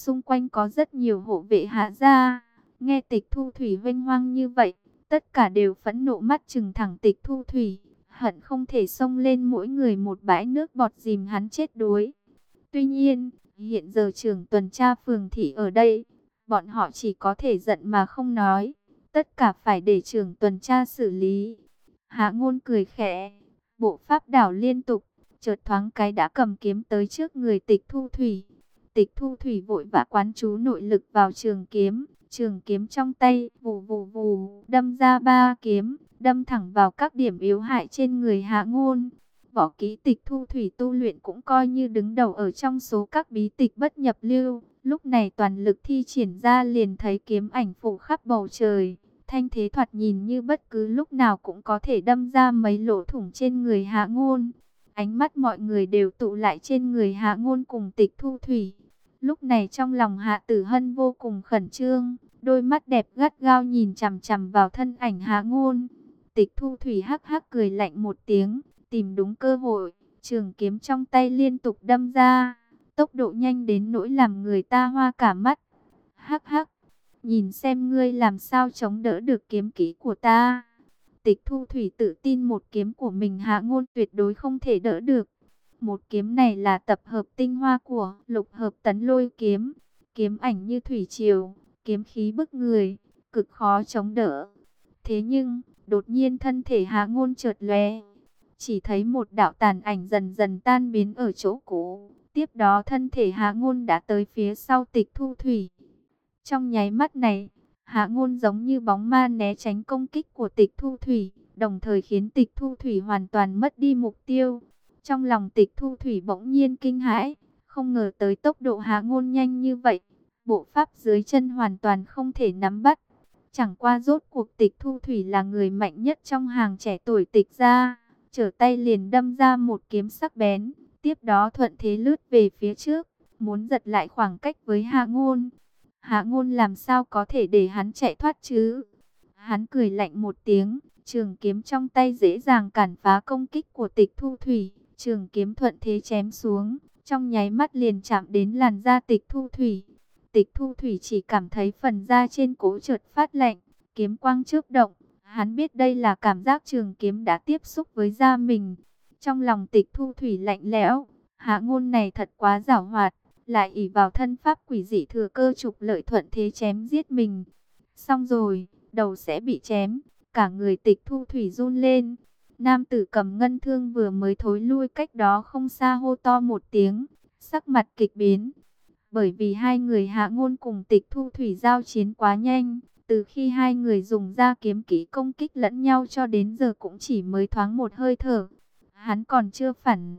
xung quanh có rất nhiều hộ vệ Hạ gia. Nghe Tịch Thu Thủy vênh hoang như vậy, tất cả đều phẫn nộ mắt trừng thẳng Tịch Thu Thủy, hận không thể xông lên mỗi người một bãi nước bọt dìm hắn chết đuối. Tuy nhiên, hiện giờ trưởng tuần tra phường thị ở đây, bọn họ chỉ có thể giận mà không nói, tất cả phải để trưởng tuần tra xử lý. Hạ Ngôn cười khẽ, bộ pháp đảo liên tục, chợt thoáng cái đã cầm kiếm tới trước người Tịch Thu Thủy. Tịch Thu Thủy vội vã quán chú nội lực vào trường kiếm trong tay vù vù vù đâm ra 3 kiếm, đâm thẳng vào các điểm yếu hại trên người Hạ Ngôn. Võ kỹ Tịch Thu Thủy tu luyện cũng coi như đứng đầu ở trong số các bí tịch bất nhập lưu. Lúc này toàn lực thi triển ra liền thấy kiếm ảnh phủ khắp bầu trời. Thanh thế thoạt nhìn như bất cứ lúc nào cũng có thể đâm ra mấy lỗ thủng trên người Hạ Ngôn. Ánh mắt mọi người đều tụ lại trên người Hạ Ngôn cùng Tịch Thu Thủy. Lúc này trong lòng Hạ Tử Hân vô cùng khẩn trương, đôi mắt đẹp gắt gao nhìn chằm chằm vào thân ảnh Hạ Ngôn. Tịch Thu Thủy hắc hắc cười lạnh một tiếng, tìm đúng cơ hội, trường kiếm trong tay liên tục đâm ra, tốc độ nhanh đến nỗi làm người ta hoa cả mắt. Hắc hắc, nhìn xem ngươi làm sao chống đỡ được kiếm kỹ của ta. Tịch Thu Thủy tự tin một kiếm của mình Hạ Ngôn tuyệt đối không thể đỡ được. Một kiếm này là tập hợp tinh hoa của Lục Hợp Tấn Lôi kiếm, kiếm ảnh như thủy triều, kiếm khí bức người, cực khó chống đỡ. Thế nhưng, đột nhiên thân thể Hạ Ngôn chợt lóe, chỉ thấy một đạo tàn ảnh dần dần tan biến ở chỗ cũ. Tiếp đó thân thể Hạ Ngôn đã tới phía sau Tịch Thu Thủy. Trong nháy mắt này, Hạ Ngôn giống như bóng ma né tránh công kích của Tịch Thu Thủy, đồng thời khiến Tịch Thu Thủy hoàn toàn mất đi mục tiêu. Trong lòng Tịch Thu Thủy bỗng nhiên kinh hãi, không ngờ tới tốc độ Hạ Ngôn nhanh như vậy, bộ pháp dưới chân hoàn toàn không thể nắm bắt. Chẳng qua rốt cuộc Tịch Thu Thủy là người mạnh nhất trong hàng trẻ tuổi Tịch gia, trở tay liền đâm ra một kiếm sắc bén, tiếp đó thuận thế lướt về phía trước, muốn giật lại khoảng cách với Hạ Ngôn. Hạ Ngôn làm sao có thể để hắn chạy thoát chứ? Hắn cười lạnh một tiếng, trường kiếm trong tay dễ dàng cản phá công kích của Tịch Thu Thủy, trường kiếm thuận thế chém xuống, trong nháy mắt liền chạm đến làn da Tịch Thu Thủy. Tịch Thu Thủy chỉ cảm thấy phần da trên cổ chợt phát lạnh, kiếm quang chớp động, hắn biết đây là cảm giác trường kiếm đã tiếp xúc với da mình. Trong lòng Tịch Thu Thủy lạnh lẽo, Hạ Ngôn này thật quá giảo hoạt, lại ỷ vào thân pháp quỷ dị thừa cơ trục lợi thuận thế chém giết mình. Xong rồi, đầu sẽ bị chém, cả người Tịch Thu Thủy run lên. Nam tử cầm ngân thương vừa mới thối lui cách đó không xa hô to một tiếng, sắc mặt kịch biến. Bởi vì hai người Hạ Ngôn cùng Tịch Thu Thủy giao chiến quá nhanh, từ khi hai người dùng ra kiếm kỹ công kích lẫn nhau cho đến giờ cũng chỉ mới thoáng một hơi thở. Hắn còn chưa phản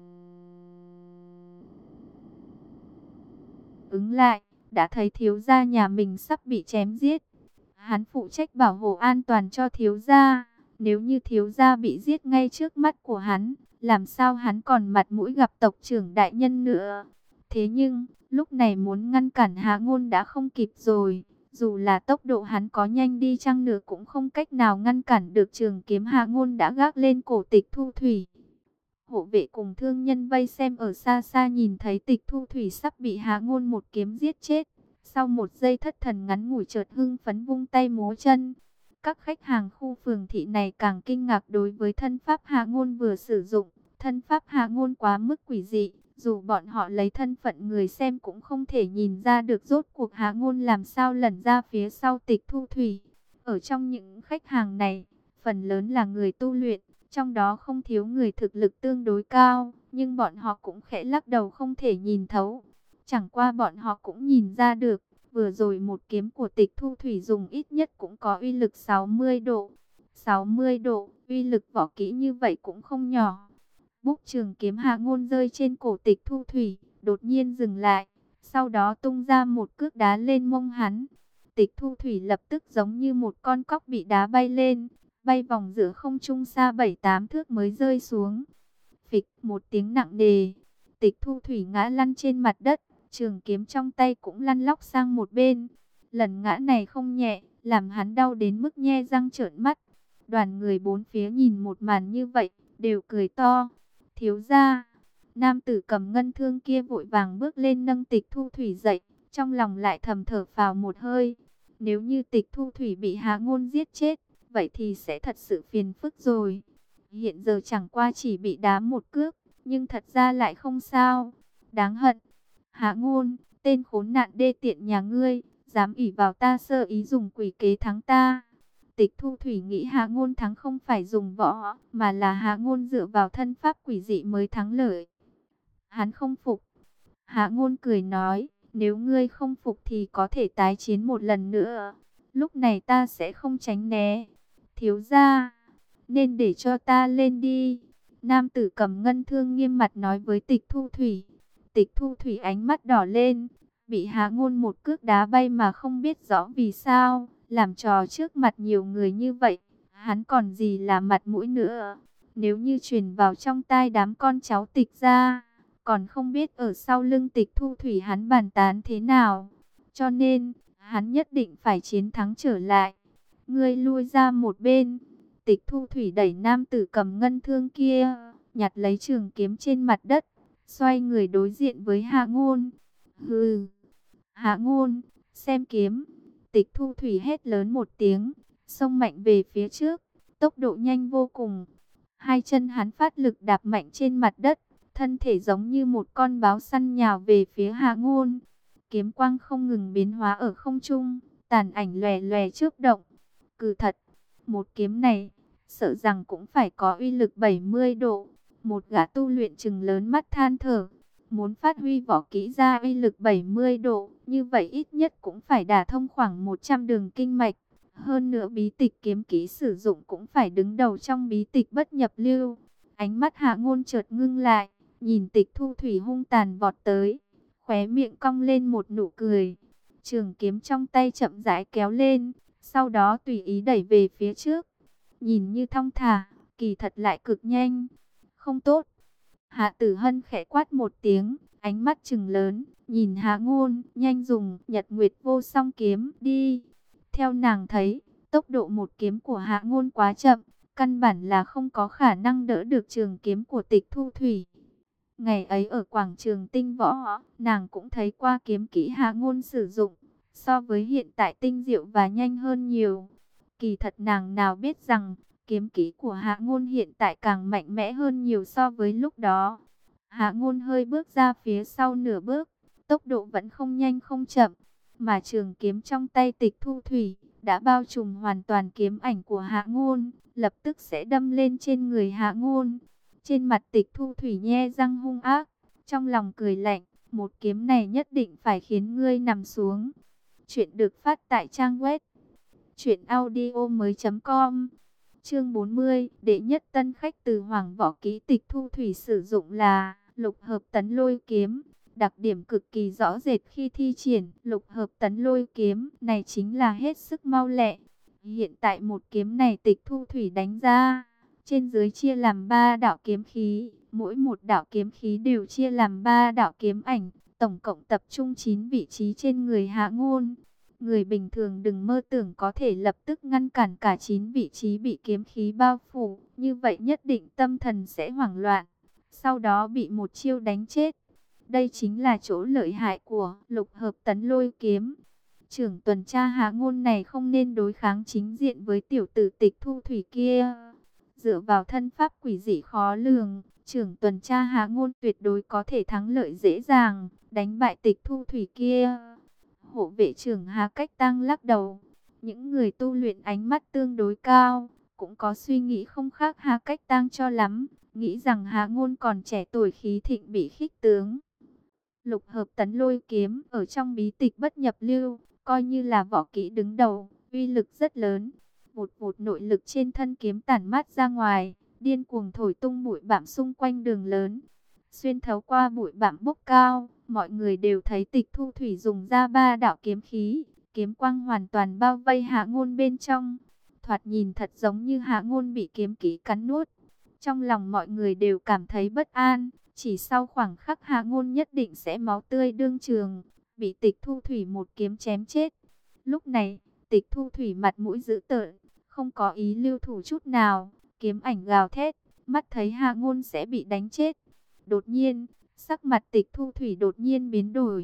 ứng lại, đã thấy thiếu gia nhà mình sắp bị chém giết. Hắn phụ trách bảo hộ an toàn cho thiếu gia. Nếu như thiếu gia bị giết ngay trước mắt của hắn, làm sao hắn còn mặt mũi gặp tộc trưởng đại nhân nữa. Thế nhưng, lúc này muốn ngăn cản Hạ Ngôn đã không kịp rồi. Dù là tốc độ hắn có nhanh đi chăng nữa cũng không cách nào ngăn cản được trường kiếm Hạ Ngôn đã gác lên cổ Tịch Thu Thủy. Hộ vệ cùng thương nhân vây xem ở xa xa nhìn thấy Tịch Thu Thủy sắp bị Hạ Ngôn một kiếm giết chết. Sau một giây thất thần ngắn ngủi chợt hưng phấn vung tay múa chân. Các khách hàng khu phường thị này càng kinh ngạc đối với thân pháp Hạ Ngôn vừa sử dụng. Thân pháp Hạ Ngôn quá mức quỷ dị, dù bọn họ lấy thân phận người xem cũng không thể nhìn ra được rốt cuộc Hạ Ngôn làm sao lẩn ra phía sau Tịch Thu Thủy. Ở trong những khách hàng này, phần lớn là người tu luyện, trong đó không thiếu người thực lực tương đối cao, nhưng bọn họ cũng khẽ lắc đầu không thể nhìn thấu. Chẳng qua bọn họ cũng nhìn ra được, vừa rồi một kiếm của Tịch Thu Thủy dùng ít nhất cũng có uy lực 60 độ. 60 độ, uy lực võ kỹ như vậy cũng không nhỏ. Bút trường kiếm Hạ Ngôn rơi trên cổ Tịch Thu Thủy, đột nhiên dừng lại, sau đó tung ra một cước đá lên mông hắn. Tịch Thu Thủy lập tức giống như một con cóc bị đá bay lên, bay vòng giữa không trung xa 7-8 thước mới rơi xuống. Phịch một tiếng nặng nề, Tịch Thu Thủy ngã lăn trên mặt đất, trường kiếm trong tay cũng lăn lóc sang một bên. Lần ngã này không nhẹ, làm hắn đau đến mức nhe răng trợn mắt. Đoàn người bốn phía nhìn một màn như vậy, đều cười to. Thiếu gia, nam tử cầm ngân thương kia vội vàng bước lên nâng Tịch Thu Thủy dậy, trong lòng lại thầm thở phào một hơi. Nếu như Tịch Thu Thủy bị Hạ Ngôn giết chết, vậy thì sẽ thật sự phiền phức rồi. Hiện giờ chẳng qua chỉ bị đá một cước, nhưng thật ra lại không sao. Đáng hận. Hạ Ngôn, tên khốn nạn đê tiện nhà ngươi, dám ỷ vào ta sơ ý dùng quỷ kế thắng ta. Tịch Thu Thủy nghĩ Hạ Ngôn thắng không phải dùng võ, mà là Hạ Ngôn dựa vào thân pháp quỷ dị mới thắng lợi. Hắn không phục. Hạ Ngôn cười nói, nếu ngươi không phục thì có thể tái chiến một lần nữa. Lúc này ta sẽ không tránh né. Thiếu gia, nên để cho ta lên đi. Nam tử cầm ngân thương nghiêm mặt nói với Tịch Thu Thủy. Tịch Thu Thủy ánh mắt đỏ lên, bị Hạ Ngôn một cước đá bay mà không biết rõ vì sao, làm trò trước mặt nhiều người như vậy, hắn còn gì là mặt mũi nữa. Nếu như truyền vào trong tai đám con cháu Tịch gia, còn không biết ở sau lưng Tịch Thu Thủy hắn bàn tán thế nào. Cho nên, hắn nhất định phải chiến thắng trở lại. Ngươi lui ra một bên. Tịch Thu Thủy đẩy nam tử cầm ngân thương kia, nhặt lấy trường kiếm trên mặt đất, xoay người đối diện với Hạ Ngôn. Hừ, Hạ Ngôn, xem kiếm. Tịch Thu Thủy hét lớn một tiếng, xông mạnh về phía trước, tốc độ nhanh vô cùng. Hai chân hắn phát lực đạp mạnh trên mặt đất, thân thể giống như một con báo săn nhào về phía Hạ Ngôn. Kiếm quang không ngừng biến hóa ở không trung, tàn ảnh lòe lòe chớp động. Cừ thật, một kiếm này, sợ rằng cũng phải có uy lực 70 độ. Một gã tu luyện chừng lớn mắt than thở, muốn phát huy võ kỹ ra uy lực 70 độ, như vậy ít nhất cũng phải đả thông khoảng 100 đường kinh mạch. Hơn nữa bí tịch kiếm kỹ sử dụng cũng phải đứng đầu trong bí tịch bất nhập lưu. Ánh mắt Hạ Ngôn chợt ngưng lại, nhìn Tịch Thu Thủy hung tàn vọt tới, khóe miệng cong lên một nụ cười. Trường kiếm trong tay chậm rãi kéo lên, sau đó tùy ý đẩy về phía trước. Nhìn như thong thả, kỳ thật lại cực nhanh. Không tốt. Hạ Tử Hân khẽ quát một tiếng, ánh mắt trừng lớn, nhìn Hạ Ngôn, nhanh dùng Nhật Nguyệt Vô Song kiếm đi. Theo nàng thấy, tốc độ một kiếm của Hạ Ngôn quá chậm, căn bản là không có khả năng đỡ được trường kiếm của Tịch Thu Thủy. Ngày ấy ở quảng trường Tinh Võ, nàng cũng thấy qua kiếm kỹ Hạ Ngôn sử dụng, so với hiện tại tinh diệu và nhanh hơn nhiều. Kỳ thật nàng nào biết rằng, kiếm kỹ của Hạ Ngôn hiện tại càng mạnh mẽ hơn nhiều so với lúc đó. Hạ Ngôn hơi bước ra phía sau nửa bước, tốc độ vẫn không nhanh không chậm, mà trường kiếm trong tay Tịch Thu Thủy đã bao trùm hoàn toàn kiếm ảnh của Hạ Ngôn, lập tức sẽ đâm lên trên người Hạ Ngôn. Trên mặt Tịch Thu Thủy nhe răng hung ác, trong lòng cười lạnh, một kiếm này nhất định phải khiến ngươi nằm xuống. Chuyện được phát tại trang web truyệnaudiomoi.com. Chương 40, đệ nhất tân khách từ Hoàng Võ Kỹ. Tịch Thu Thủy sử dụng là Lục Hợp Tấn Lôi kiếm. Đặc điểm cực kỳ rõ rệt khi thi triển Lục Hợp Tấn Lôi kiếm này chính là hết sức mau lẹ. Hiện tại một kiếm này Tịch Thu Thủy đánh ra, trên dưới chia làm 3 đạo kiếm khí, mỗi một đạo kiếm khí đều chia làm 3 đạo kiếm ảnh, tổng cộng tập trung 9 vị trí trên người Hạ Ngôn. Người bình thường đừng mơ tưởng có thể lập tức ngăn cản cả 9 vị trí bị kiếm khí bao phủ, như vậy nhất định tâm thần sẽ hoảng loạn, sau đó bị một chiêu đánh chết. Đây chính là chỗ lợi hại của Lục Hợp Tấn Lôi kiếm. Trưởng tuần tra Hạ Ngôn này không nên đối kháng chính diện với tiểu tử Tịch Thu Thủy kia. Dựa vào thân pháp quỷ dị khó lường, trưởng tuần tra Hạ Ngôn tuyệt đối có thể thắng lợi dễ dàng, đánh bại Tịch Thu Thủy kia. Hộ vệ trưởng Hà Cách Tăng lắc đầu. Những người tu luyện ánh mắt tương đối cao, cũng có suy nghĩ không khác Hà Cách Tăng cho lắm, nghĩ rằng Hạ Ngôn còn trẻ tuổi khí thịnh bị khích tướng. Lục Hợp Tấn Lôi kiếm ở trong bí tịch bất nhập lưu, coi như là võ kỹ đứng đầu, uy lực rất lớn. Một nội lực trên thân kiếm tản mát ra ngoài, điên cuồng thổi tung bụi bặm xung quanh đường lớn. Xuyên thấu qua bụi bặm bốc cao, mọi người đều thấy Tịch Thu Thủy dùng ra 3 đạo kiếm khí, kiếm quang hoàn toàn bao vây Hạ Ngôn bên trong. Thoạt nhìn thật giống như Hạ Ngôn bị kiếm khí cắn nuốt. Trong lòng mọi người đều cảm thấy bất an, chỉ sau khoảng khắc Hạ Ngôn nhất định sẽ máu tươi đương trường, bị Tịch Thu Thủy một kiếm chém chết. Lúc này, Tịch Thu Thủy mặt mũi dữ tợn, không có ý lưu thủ chút nào, kiếm ảnh gào thét, mắt thấy Hạ Ngôn sẽ bị đánh chết. Đột nhiên, sắc mặt Tịch Thu Thủy đột nhiên biến đổi,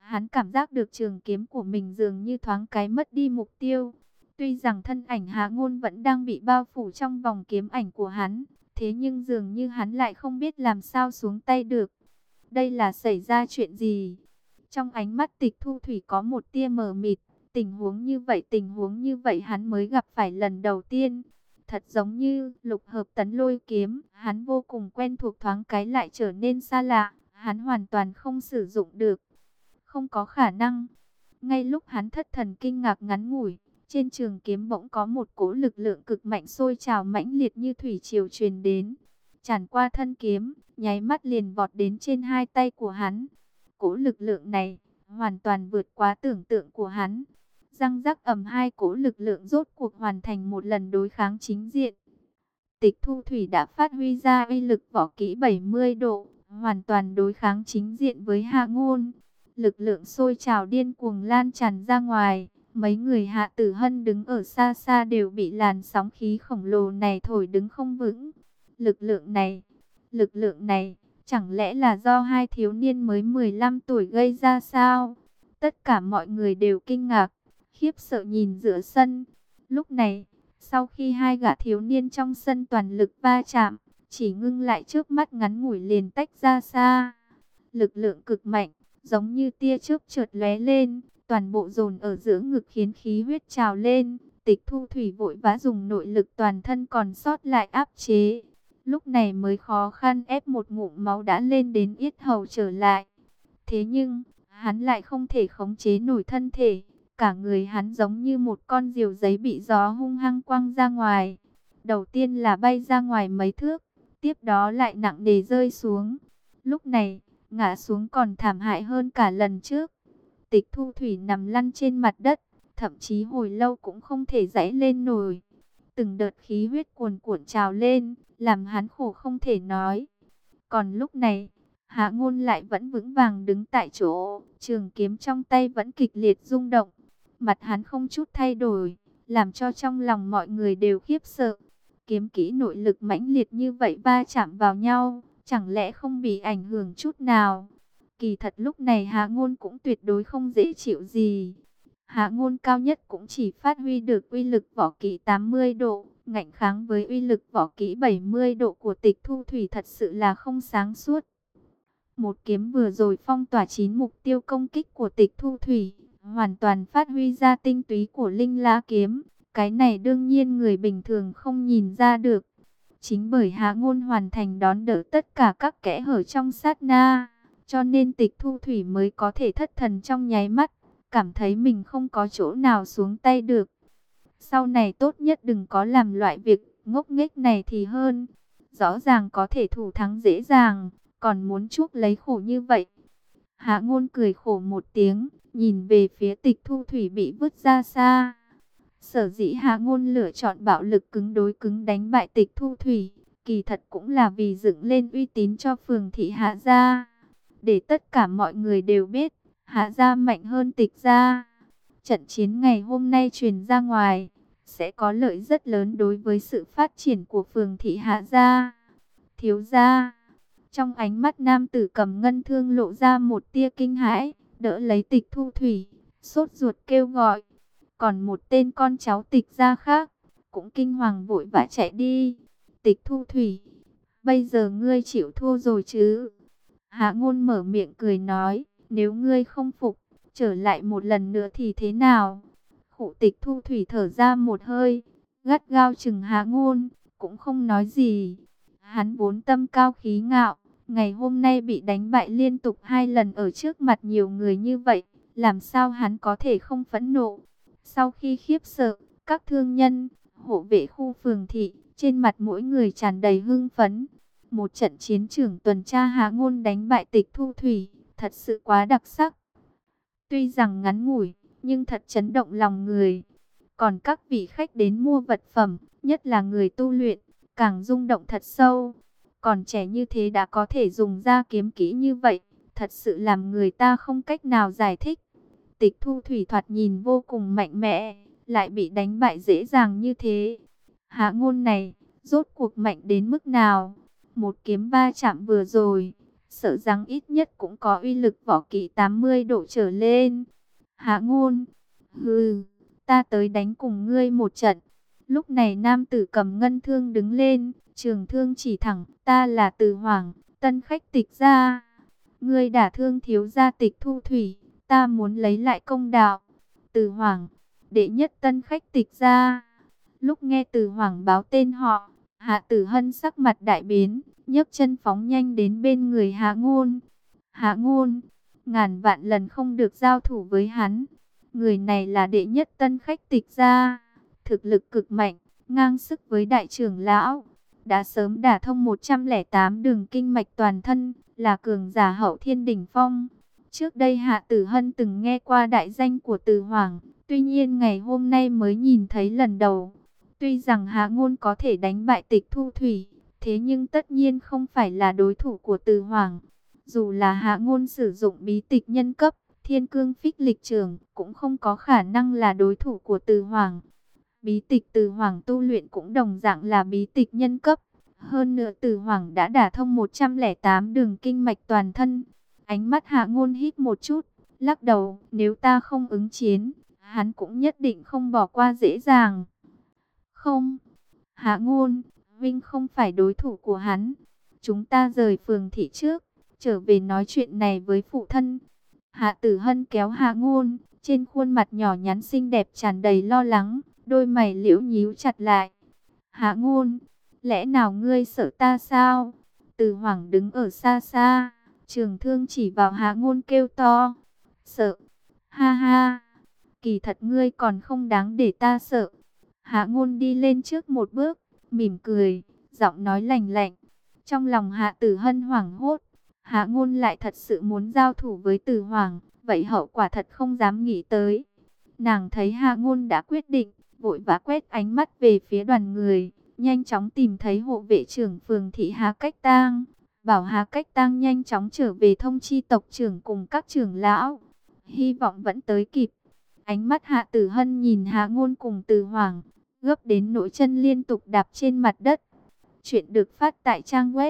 Hắn cảm giác được trường kiếm của mình dường như thoáng cái mất đi mục tiêu. Tuy rằng thân ảnh Hạ Ngôn vẫn đang bị bao phủ trong vòng kiếm ảnh của hắn, thế nhưng dường như hắn lại không biết làm sao xuống tay được. Đây là xảy ra chuyện gì? Trong ánh mắt Tịch Thu Thủy có một tia mờ mịt. Tình huống như vậy hắn mới gặp phải lần đầu tiên. Thật giống như lục hợp tấn lôi kiếm, hắn vô cùng quen thuộc thoáng cái lại trở nên xa lạ, hắn hoàn toàn không sử dụng được. Không có khả năng. Ngay lúc hắn thất thần kinh ngạc ngắn ngủi, trên trường kiếm bỗng có một cỗ lực lượng cực mạnh sôi trào mãnh liệt như thủy triều truyền đến. Tràn qua thân kiếm, nháy mắt liền vọt đến trên hai tay của hắn. Cỗ lực lượng này hoàn toàn vượt quá tưởng tượng của hắn. Răng rắc ầm, hai cỗ lực lượng rốt cuộc hoàn thành một lần đối kháng chính diện. Tịch Thu Thủy đã phát huy ra uy lực võ kỹ 70 độ, hoàn toàn đối kháng chính diện với Hạ Ngôn. Lực lượng sôi trào điên cuồng lan tràn ra ngoài, mấy người Hạ Tử Hân đứng ở xa xa đều bị làn sóng khí khổng lồ này thổi đứng không vững. Lực lượng này, chẳng lẽ là do hai thiếu niên mới 15 tuổi gây ra sao? Tất cả mọi người đều kinh ngạc, khiếp sợ nhìn giữa sân. Lúc này, sau khi hai gã thiếu niên trong sân toàn lực va chạm, chỉ ngưng lại trước mắt ngắn ngủi liền tách ra xa. Lực lượng cực mạnh, giống như tia chớp chợt lóe lên, toàn bộ dồn ở giữa ngực khiến khí huyết trào lên. Tịch Thu Thủy vội vã dùng nội lực toàn thân còn sót lại áp chế. Lúc này mới khó khăn ép một ngụm máu đã lên đến yết hầu trở lại. Thế nhưng, hắn lại không thể khống chế nổi thân thể. Cả người hắn giống như một con diều giấy bị gió hung hăng quăng ra ngoài. Đầu tiên là bay ra ngoài mấy thước, tiếp đó lại nặng nề rơi xuống. Lúc này, ngã xuống còn thảm hại hơn cả lần trước. Tịch Thu Thủy nằm lăn trên mặt đất, thậm chí hồi lâu cũng không thể giãy lên nổi. Từng đợt khí huyết cuồn cuộn trào lên, làm hắn khổ không thể nói. Còn lúc này, Hạ Ngôn lại vẫn vững vàng đứng tại chỗ, trường kiếm trong tay vẫn kịch liệt rung động. Mặt hắn không chút thay đổi, làm cho trong lòng mọi người đều khiếp sợ. Kiếm kỹ nội lực mãnh liệt như vậy va chạm vào nhau, chẳng lẽ không bị ảnh hưởng chút nào? Kỳ thật lúc này Hạ Ngôn cũng tuyệt đối không dễ chịu gì. Hạ Ngôn cao nhất cũng chỉ phát huy được uy lực võ kỹ 80 độ, ngạnh kháng với uy lực võ kỹ 70 độ của Tịch Thu Thủy thật sự là không sáng suốt. Một kiếm vừa rồi phong tỏa 9 mục tiêu công kích của Tịch Thu Thủy, hoàn toàn phát huy ra tinh túy của Linh La kiếm. Cái này đương nhiên người bình thường không nhìn ra được. Chính bởi Hạ Ngôn hoàn thành đón đỡ tất cả các kẽ hở trong sát na, cho nên Tịch Thu Thủy mới có thể thất thần trong nháy mắt, cảm thấy mình không có chỗ nào xuống tay được. Sau này tốt nhất đừng có làm loại việc ngốc nghếch này thì hơn. Rõ ràng có thể thủ thắng dễ dàng, còn muốn chuốc lấy khổ như vậy. Hạ Ngôn cười khổ một tiếng, nhìn về phía Tịch Thu Thủy bị vứt ra xa. Sở dĩ Hạ Ngôn lựa chọn bạo lực cứng đối cứng đánh bại Tịch Thu Thủy, kỳ thật cũng là vì dựng lên uy tín cho phường thị Hạ gia, để tất cả mọi người đều biết Hạ gia mạnh hơn Tịch gia. Trận chiến ngày hôm nay truyền ra ngoài, sẽ có lợi rất lớn đối với sự phát triển của phường thị Hạ gia. Thiếu gia, trong ánh mắt nam tử cầm ngân thương lộ ra một tia kinh hãi, đỡ lấy Tịch Thu Thủy, sốt ruột kêu gọi. Còn một tên con cháu Tịch gia khác, cũng kinh hoàng vội vã chạy đi. Tịch Thu Thủy, bây giờ ngươi chịu thua rồi chứ? Hạ Ngôn mở miệng cười nói, nếu ngươi không phục, trở lại một lần nữa thì thế nào? Khụ. Tịch Thu Thủy thở ra một hơi, gắt gao chừng Hạ Ngôn, cũng không nói gì. Hắn vốn tâm cao khí ngạo, ngày hôm nay bị đánh bại liên tục 2 lần ở trước mặt nhiều người như vậy, làm sao hắn có thể không phẫn nộ? Sau khi khiếp sợ, các thương nhân, hộ vệ khu phường thị, trên mặt mỗi người tràn đầy hưng phấn. Một trận chiến trưởng tuần tra Hạ Ngôn đánh bại Tịch Thu Thủy, thật sự quá đặc sắc. Tuy rằng ngắn ngủi, nhưng thật chấn động lòng người. Còn các vị khách đến mua vật phẩm, nhất là người tu luyện, càng rung động thật sâu. Còn trẻ như thế đã có thể dùng ra kiếm kỹ như vậy, thật sự làm người ta không cách nào giải thích. Tịch Thu Thủy thoạt nhìn vô cùng mạnh mẽ, lại bị đánh bại dễ dàng như thế. Hạ Ngôn này, rốt cuộc mạnh đến mức nào? Một kiếm va chạm vừa rồi, sợ rằng ít nhất cũng có uy lực võ kỹ 80 độ trở lên. Hạ Ngôn, hừ, ta tới đánh cùng ngươi một trận. Lúc này nam tử cầm ngân thương đứng lên, trường thương chỉ thẳng, ta là Từ Hoàng, tân khách Tịch gia. Ngươi đả thương thiếu gia Tịch Thu Thủy, ta muốn lấy lại công đạo. Từ Hoàng, đệ nhất tân khách Tịch gia. Lúc nghe Từ Hoàng báo tên họ, Hạ Tử Hân sắc mặt đại biến, nhấc chân phóng nhanh đến bên người Hạ Ngôn. Hạ Ngôn, ngàn vạn lần không được giao thủ với hắn. Người này là đệ nhất tân khách Tịch gia, thực lực cực mạnh, ngang sức với đại trưởng lão, đã sớm đả thông 108 đường kinh mạch toàn thân, là cường giả hậu thiên đỉnh phong. Trước đây Hạ Tử Hân từng nghe qua đại danh của Từ Hoàng, tuy nhiên ngày hôm nay mới nhìn thấy lần đầu. Tuy rằng Hạ Ngôn có thể đánh bại Tịch Thu Thủy, thế nhưng tất nhiên không phải là đối thủ của Từ Hoàng. Dù là Hạ Ngôn sử dụng bí tịch nhân cấp, Thiên Cương Phích Lịch Trường, cũng không có khả năng là đối thủ của Từ Hoàng. Bí tịch Từ Hoàng tu luyện cũng đồng dạng là bí tịch nhân cấp. Hơn nữa Từ Hoàng đã đả thông 108 đường kinh mạch toàn thân. Ánh mắt Hạ Ngôn hít một chút, lắc đầu, nếu ta không ứng chiến, hắn cũng nhất định không bỏ qua dễ dàng. Không, Hạ Ngôn, Vinh không phải đối thủ của hắn. Chúng ta rời phường thị trước, trở về nói chuyện này với phụ thân. Hạ Tử Hân kéo Hạ Ngôn, trên khuôn mặt nhỏ nhắn xinh đẹp tràn đầy lo lắng, đôi mày liễu nhíu chặt lại. Hạ Ngôn, lẽ nào ngươi sợ ta sao? Từ Hoàng đứng ở xa xa, trường thương chỉ vào Hạ Ngôn kêu to. Sợ? Ha ha, kỳ thật ngươi còn không đáng để ta sợ. Hạ Ngôn đi lên trước một bước, mỉm cười, giọng nói lạnh lạnh. Trong lòng Hạ Tử Hân hoảng hốt, Hạ Ngôn lại thật sự muốn giao thủ với Từ Hoàng, vậy hậu quả thật không dám nghĩ tới. Nàng thấy Hạ Ngôn đã quyết định, vội vã quét ánh mắt về phía đoàn người, nhanh chóng tìm thấy hộ vệ trưởng phường thị Hà Cách Tang, bảo Hà Cách Tang nhanh chóng trở về thông chi tộc trưởng cùng các trưởng lão. Hy vọng vẫn tới kịp. Ánh mắt Hạ Tử Hân nhìn Hạ Ngôn cùng Từ Hoàng, gấp đến nỗi chân liên tục đạp trên mặt đất. Chuyện được phát tại trang web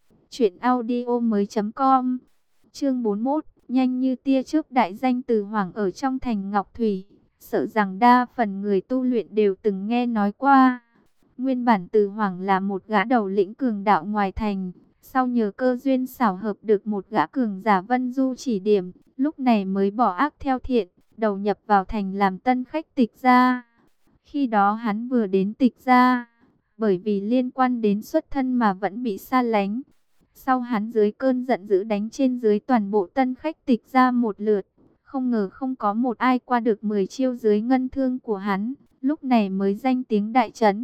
truyệnaudiomoi.com. Chương 41, nhanh như tia chớp đại danh Từ Hoàng ở trong thành Ngọc Thủy, sợ rằng đa phần người tu luyện đều từng nghe nói qua. Nguyên bản Từ Hoàng là một gã đầu lĩnh cường đạo ngoài thành, sau nhờ cơ duyên xảo hợp được một gã cường giả Vân Du chỉ điểm, lúc này mới bỏ ác theo thiện, đầu nhập vào thành làm tân khách Tịch gia. Khi đó hắn vừa đến Tịch gia, bởi vì liên quan đến xuất thân mà vẫn bị xa lánh. Sau hắn dưới cơn giận dữ đánh trên dưới toàn bộ tân khách Tịch gia một lượt, không ngờ không có một ai qua được 10 chiêu dưới ngân thương của hắn, lúc này mới danh tiếng đại chấn.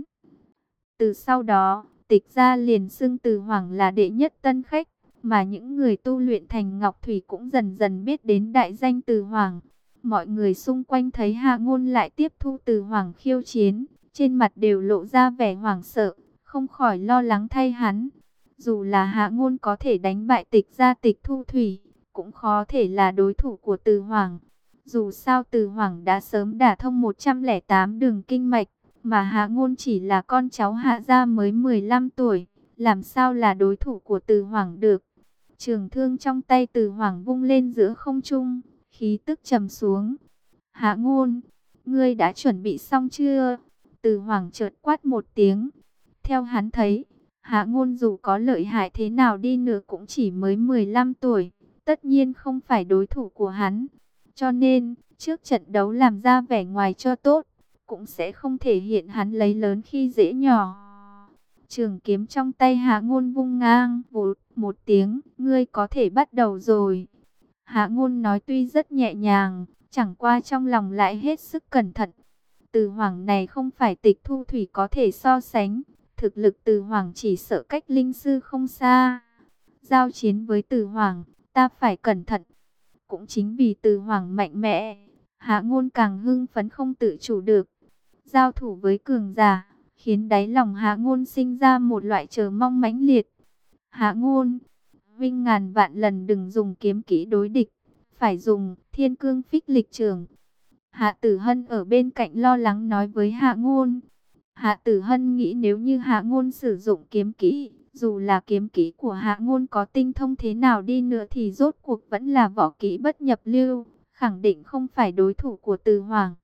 Từ sau đó, Tịch gia liền xưng Từ Hoàng là đệ nhất tân khách, mà những người tu luyện thành Ngọc Thủy cũng dần dần biết đến đại danh Từ Hoàng. Mọi người xung quanh thấy Hạ Ngôn lại tiếp thu Từ Hoàng khiêu chiến, trên mặt đều lộ ra vẻ hoảng sợ, không khỏi lo lắng thay hắn. Dù là Hạ Ngôn có thể đánh bại Tịch gia Tịch Thu Thủy, cũng khó thể là đối thủ của Từ Hoàng. Dù sao Từ Hoàng đã sớm đả thông 108 đường kinh mạch, mà Hạ Ngôn chỉ là con cháu Hạ gia mới 15 tuổi, làm sao là đối thủ của Từ Hoàng được. Trường thương trong tay Từ Hoàng vung lên giữa không trung, khí tức trầm xuống. Hạ Ngôn, ngươi đã chuẩn bị xong chưa? Từ Hoàng chợt quát một tiếng. Theo hắn thấy, Hạ Ngôn dù có lợi hại thế nào đi nữa cũng chỉ mới 15 tuổi, tất nhiên không phải đối thủ của hắn. Cho nên, trước trận đấu làm ra vẻ ngoài cho tốt, cũng sẽ không thể hiện hắn lấy lớn khi dễ nhỏ. Trường kiếm trong tay Hạ Ngôn vung ngang, vụt một tiếng, ngươi có thể bắt đầu rồi. Hạ Ngôn nói tuy rất nhẹ nhàng, chẳng qua trong lòng lại hết sức cẩn thận. Từ Hoàng này không phải Tịch Thu Thủy có thể so sánh, thực lực Từ Hoàng chỉ sợ cách linh sư không xa. Giao chiến với Từ Hoàng, ta phải cẩn thận. Cũng chính vì Từ Hoàng mạnh mẽ, Hạ Ngôn càng hưng phấn không tự chủ được. Giao thủ với cường giả, khiến đáy lòng Hạ Ngôn sinh ra một loại chờ mong mãnh liệt. Hạ Ngôn, Vinh ngàn vạn lần đừng dùng kiếm kỹ đối địch, phải dùng Thiên Cương Phích Lịch Trường. Hạ Tử Hân ở bên cạnh lo lắng nói với Hạ Ngôn. Hạ Tử Hân nghĩ nếu như Hạ Ngôn sử dụng kiếm kỹ, Dù là kiếm kỹ của Hạ Ngôn có tinh thông thế nào đi nữa thì rốt cuộc vẫn là võ kỹ bất nhập lưu, khẳng định không phải đối thủ của Từ Hoàng.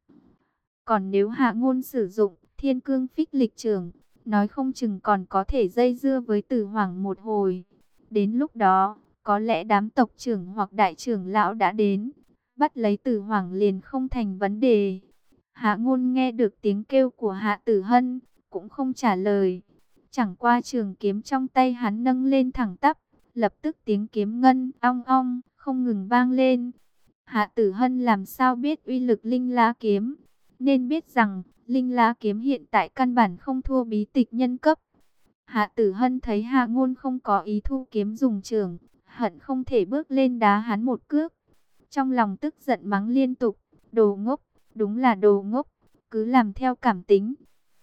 Còn nếu Hạ Ngôn sử dụng Thiên Cương Phích Lịch Trưởng, nói không chừng còn có thể dây dưa với Từ Hoàng một hồi. Đến lúc đó, có lẽ đám tộc trưởng hoặc đại trưởng lão đã đến, bắt lấy Từ Hoàng liền không thành vấn đề. Hạ Ngôn nghe được tiếng kêu của Hạ Tử Hân, cũng không trả lời. Chẳng qua trường kiếm trong tay hắn nâng lên thẳng tắp, lập tức tiếng kiếm ngân ong ong không ngừng vang lên. Hạ Tử Hân làm sao biết uy lực Linh La kiếm, nên biết rằng Linh La kiếm hiện tại căn bản không thua bí tịch nhân cấp. Hạ Tử Hân thấy Hạ Ngôn không có ý thu kiếm dùng trường, hận không thể bước lên đá hắn một cước. Trong lòng tức giận mắng liên tục, đồ ngốc, đúng là đồ ngốc, cứ làm theo cảm tính.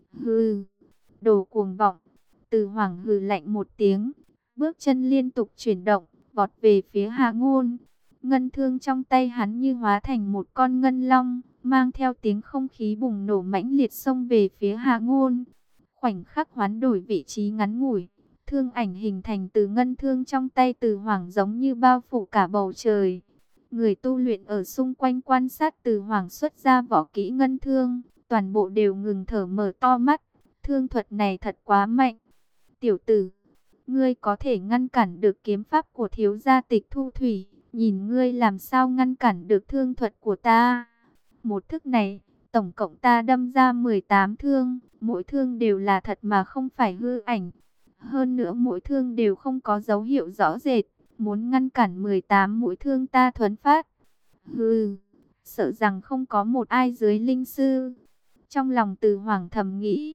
Hừ, đồ cuồng vọng. Từ Hoàng hừ lạnh một tiếng, bước chân liên tục chuyển động, vọt về phía Hạ Ngôn. Ngân thương trong tay hắn như hóa thành một con ngân long, mang theo tiếng không khí bùng nổ mãnh liệt xông về phía Hạ Ngôn. Khoảnh khắc hoán đổi vị trí ngắn ngủi, thương ảnh hình thành từ ngân thương trong tay Từ Hoàng giống như bao phủ cả bầu trời. Người tu luyện ở xung quanh quan sát Từ Hoàng xuất ra võ kỹ ngân thương, toàn bộ đều ngừng thở mở to mắt. Thương thuật này thật quá mạnh. Tiểu tử, ngươi có thể ngăn cản được kiếm pháp của thiếu gia Tịch Thu Thủy, nhìn ngươi làm sao ngăn cản được thương thuật của ta. Một thức này, tổng cộng ta đâm ra 18 thương, mỗi thương đều là thật mà không phải hư ảnh. Hơn nữa mỗi thương đều không có dấu hiệu rõ rệt, muốn ngăn cản 18 mũi thương ta thuấn phát. Hừ, sợ rằng không có một ai dưới linh sư. Trong lòng Từ Hoàng thầm nghĩ.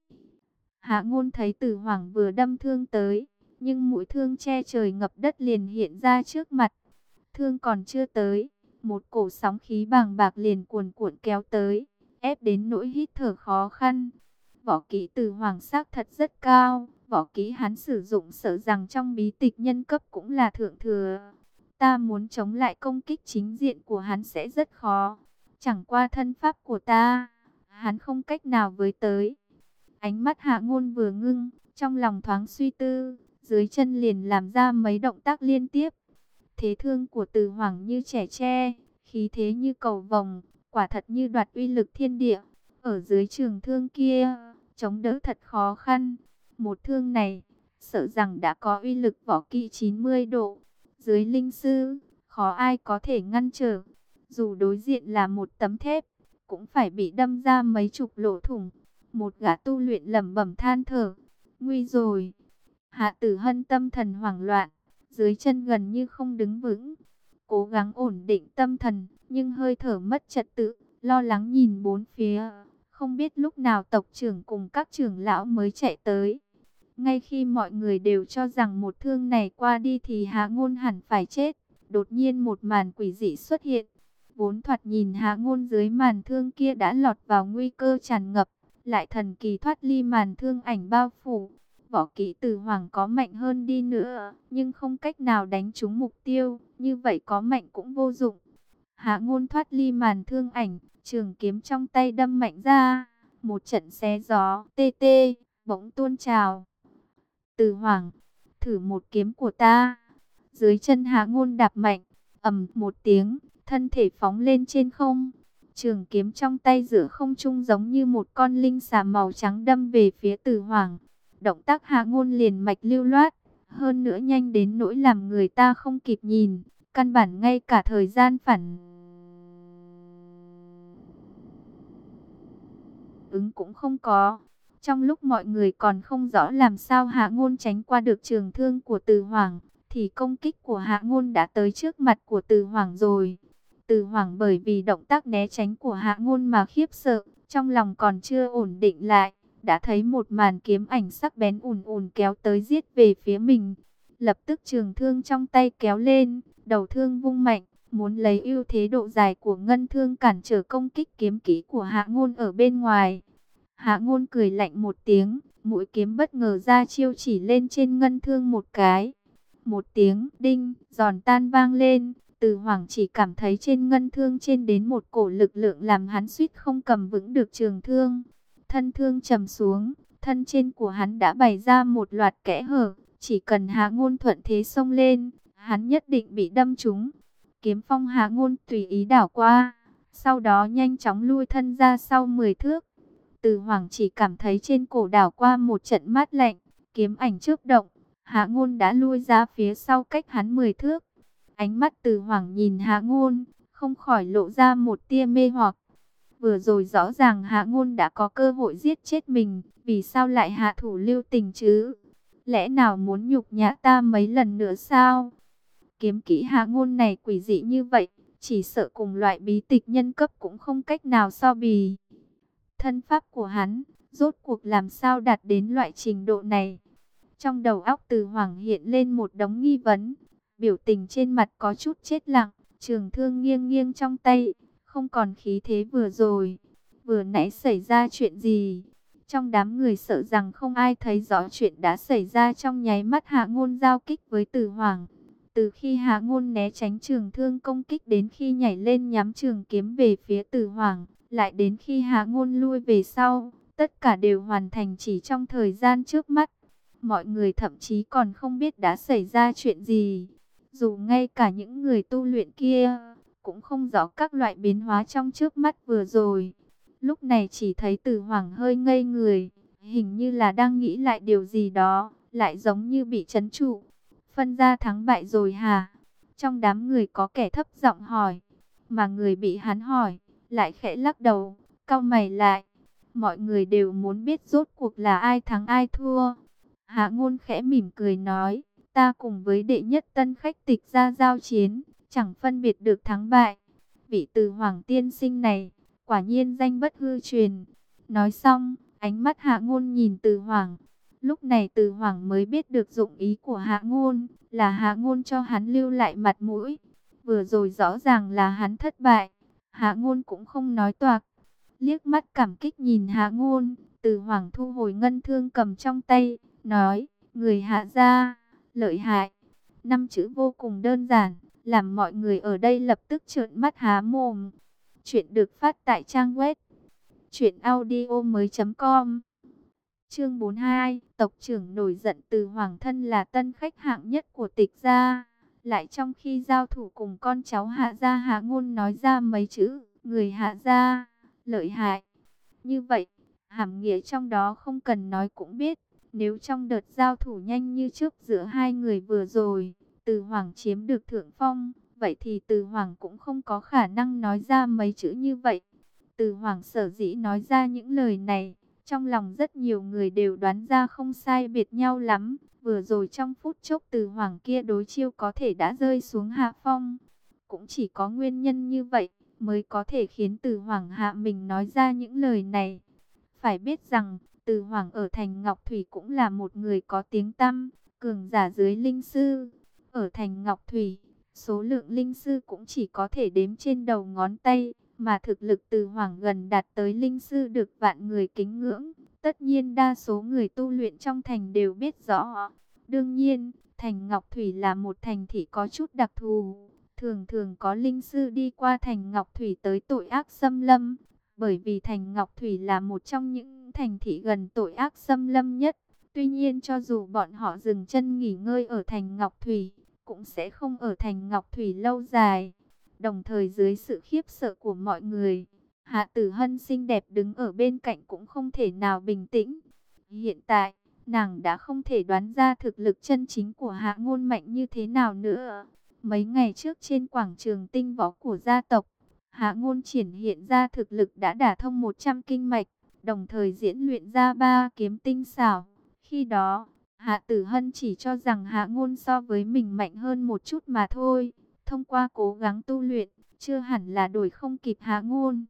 Hạ Ngôn thấy Từ Hoàng vừa đâm thương tới, nhưng mũi thương che trời ngập đất liền hiện ra trước mặt. Thương còn chưa tới, một cổ sóng khí bàng bạc liền cuồn cuộn kéo tới, ép đến nỗi hít thở khó khăn. Võ kỹ Từ Hoàng sắc thật rất cao, võ kỹ hắn sử dụng sợ rằng trong bí tịch nhân cấp cũng là thượng thừa. Ta muốn chống lại công kích chính diện của hắn sẽ rất khó. Chẳng qua thân pháp của ta, hắn không cách nào với tới. Ánh mắt Hạ Ngôn vừa ngưng, trong lòng thoáng suy tư, dưới chân liền làm ra mấy động tác liên tiếp. Thế thương của Từ Hoàng như trẻ tre, khí thế như cầu vồng, quả thật như đoạt uy lực thiên địa. Ở dưới trường thương kia, chống đỡ thật khó khăn. Một thương này, sợ rằng đã có uy lực võ kỹ 90 độ. Dưới linh sư, khó ai có thể ngăn trở. Dù đối diện là một tấm thép, cũng phải bị đâm ra mấy chục lỗ thủng. Một gã tu luyện lẩm bẩm than thở, nguy rồi. Hạ Tử Hân tâm thần hoảng loạn, dưới chân gần như không đứng vững. Cố gắng ổn định tâm thần, nhưng hơi thở mất trật tự, lo lắng nhìn bốn phía. Không biết lúc nào tộc trưởng cùng các trưởng lão mới chạy tới. Ngay khi mọi người đều cho rằng một thương này qua đi thì Hạ Ngôn hẳn phải chết, đột nhiên một màn quỷ dị xuất hiện. Vốn thoạt nhìn Hạ Ngôn dưới màn thương kia đã lọt vào nguy cơ tràn ngập, lại thần kỳ thoát ly màn thương ảnh bao phủ. Võ kỹ Từ Hoàng có mạnh hơn đi nữa, nhưng không cách nào đánh trúng mục tiêu, như vậy có mạnh cũng vô dụng. Hạ Ngôn thoát ly màn thương ảnh, trường kiếm trong tay đâm mạnh ra, một trận xé gió, tê tê, bỗng tuôn trào. Từ Hoàng, thử một kiếm của ta. Dưới chân Hạ Ngôn đạp mạnh, ầm một tiếng, thân thể phóng lên trên không. Trường kiếm trong tay giữa không trung giống như một con linh xà màu trắng đâm về phía Từ Hoàng. Động tác Hạ Ngôn liền mạch lưu loát, hơn nữa nhanh đến nỗi làm người ta không kịp nhìn, căn bản ngay cả thời gian phản ứng cũng không có. Trong lúc mọi người còn không rõ làm sao Hạ Ngôn tránh qua được trường thương của Từ Hoàng, thì công kích của Hạ Ngôn đã tới trước mặt của Từ Hoàng rồi. Từ Hoàng bởi vì động tác né tránh của Hạ Ngôn mà khiếp sợ, trong lòng còn chưa ổn định lại, đã thấy một màn kiếm ảnh sắc bén ùn ùn kéo tới giết về phía mình. Lập tức trường thương trong tay kéo lên, đầu thương vung mạnh, muốn lấy ưu thế độ dài của ngân thương cản trở công kích kiếm kỹ của Hạ Ngôn ở bên ngoài. Hạ Ngôn cười lạnh một tiếng, mũi kiếm bất ngờ ra chiêu chỉ lên trên ngân thương một cái. Một tiếng đinh, giòn tan vang lên, Từ Hoàng chỉ cảm thấy trên ngân thương trên đến một cổ lực lượng làm hắn suýt không cầm vững được trường thương. Thân thương trầm xuống, thân trên của hắn đã bày ra một loạt kẽ hở, Chỉ cần Hạ Ngôn thuận thế xông lên, hắn nhất định bị đâm trúng. Kiếm phong Hạ Ngôn tùy ý đảo qua, sau đó nhanh chóng lui thân ra sau 10 thước. Từ Hoàng chỉ cảm thấy trên cổ đảo qua một trận mát lạnh, kiếm ảnh chớp động, Hạ Ngôn đã lui ra phía sau cách hắn 10 thước. Ánh mắt Từ Hoàng nhìn Hạ Ngôn, không khỏi lộ ra một tia mê hoặc. Vừa rồi rõ ràng Hạ Ngôn đã có cơ hội giết chết mình, vì sao lại hạ thủ lưu tình chứ? Lẽ nào muốn nhục nhã ta mấy lần nữa sao? Kiếm kỹ Hạ Ngôn này quỷ dị như vậy, chỉ sợ cùng loại bí tịch nhân cấp cũng không cách nào so bì. Thân pháp của hắn, rốt cuộc làm sao đạt đến loại trình độ này? Trong đầu óc Từ Hoàng hiện lên một đống nghi vấn, biểu tình trên mặt có chút chết lặng, trường thương nghiêng nghiêng trong tay, không còn khí thế vừa rồi. Vừa nãy xảy ra chuyện gì? Trong đám người sợ rằng không ai thấy rõ chuyện đã xảy ra trong nháy mắt Hạ Ngôn giao kích với Từ Hoàng. Từ khi Hạ Ngôn né tránh trường thương công kích đến khi nhảy lên nhắm trường kiếm về phía Từ Hoàng, lại đến khi Hạ Ngôn lui về sau, tất cả đều hoàn thành chỉ trong thời gian trước mắt. Mọi người thậm chí còn không biết đã xảy ra chuyện gì. Dù ngay cả những người tu luyện kia cũng không rõ các loại biến hóa trong trước mắt vừa rồi. Lúc này chỉ thấy Từ Hoàng hơi ngây người, hình như là đang nghĩ lại điều gì đó, lại giống như bị trấn trụ. Phân ra thắng bại rồi hả? Trong đám người có kẻ thấp giọng hỏi, mà người bị hắn hỏi lại khẽ lắc đầu, cau mày lại. Mọi người đều muốn biết rốt cuộc là ai thắng ai thua. Hạ Ngôn khẽ mỉm cười nói, ta cùng với đệ nhất tân khách Tịch gia giao chiến, chẳng phân biệt được thắng bại. Vị Từ Hoàng tiên sinh này, quả nhiên danh bất hư truyền. Nói xong, ánh mắt Hạ Ngôn nhìn Từ Hoàng. Lúc này Từ Hoàng mới biết được dụng ý của Hạ Ngôn, là Hạ Ngôn cho hắn lưu lại mặt mũi. Vừa rồi rõ ràng là hắn thất bại, Hạ Ngôn cũng không nói toạc. Liếc mắt cảm kích nhìn Hạ Ngôn, Từ Hoàng thu hồi ngân thương cầm trong tay, nói, người Hạ gia, lợi hại. 5 chữ vô cùng đơn giản, làm mọi người ở đây lập tức trợn mắt há mồm. Chuyện được phát tại trang web truyệnaudiomoi.com. Chương 42, tộc trưởng nổi giận. Từ Hoàng thân là tân khách hạng nhất của Tịch gia, lại trong khi giao thủ cùng con cháu Hạ gia, Hạ Ngôn nói ra mấy chữ, người Hạ gia, lợi hại. Như vậy, hàm nghĩa trong đó không cần nói cũng biết. Nếu trong đợt giao thủ nhanh như trước giữa hai người vừa rồi, Từ Hoàng chiếm được thượng phong, vậy thì Từ Hoàng cũng không có khả năng nói ra mấy chữ như vậy. Từ Hoàng sở dĩ nói ra những lời này, trong lòng rất nhiều người đều đoán ra không sai biệt nhau lắm. Vừa rồi trong phút chốc Từ Hoàng kia đối chiêu có thể đã rơi xuống hạ phong. Cũng chỉ có nguyên nhân như vậy mới có thể khiến Từ Hoàng hạ mình nói ra những lời này. Phải biết rằng, Từ Hoàng ở thành Ngọc Thủy cũng là một người có tiếng tăm, cường giả dưới linh sư. Ở thành Ngọc Thủy, số lượng linh sư cũng chỉ có thể đếm trên đầu ngón tay, mà thực lực Từ Hoàng gần đạt tới linh sư được vạn người kính ngưỡng. Tất nhiên đa số người tu luyện trong thành đều biết rõ. Đương nhiên, thành Ngọc Thủy là một thành thị có chút đặc thù. Thường thường có linh sư đi qua thành Ngọc Thủy tới Tội Ác Xâm Lâm. Bởi vì thành Ngọc Thủy là một trong những thành thị gần Tội Ác Xâm Lâm nhất. Tuy nhiên cho dù bọn họ dừng chân nghỉ ngơi ở thành Ngọc Thủy, cũng sẽ không ở thành Ngọc Thủy lâu dài. Đồng thời dưới sự khiếp sợ của mọi người, Hạ Tử Hân xinh đẹp đứng ở bên cạnh cũng không thể nào bình tĩnh. Hiện tại, nàng đã không thể đoán ra thực lực chân chính của Hạ Ngôn mạnh như thế nào nữa. Mấy ngày trước trên quảng trường tinh võ của gia tộc, Hạ Ngôn triển hiện ra thực lực đã đả thông 100 kinh mạch, đồng thời diễn luyện ra 3 kiếm tinh xảo. Khi đó, Hạ Tử Hân chỉ cho rằng Hạ Ngôn so với mình mạnh hơn một chút mà thôi. Thông qua cố gắng tu luyện, chưa hẳn là đuổi không kịp Hạ Ngôn.